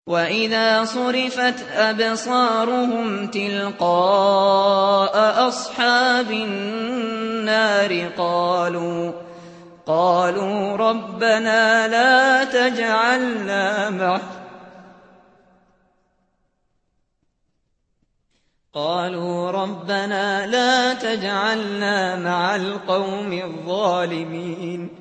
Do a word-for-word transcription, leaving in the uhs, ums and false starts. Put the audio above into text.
وَإِذَا صُرِفَتْ أَبْصَارُهُمْ تِلْقَاءَ أَصْحَابِ النَّارِ قَالُوا قَالُوا رَبَّنَا لَا تَجْعَلْنَا مَعَ قَالُوا رَبَّنَا لَا تَجْعَلْنَا مَعَ الْقَوْمِ الظَّالِمِينَ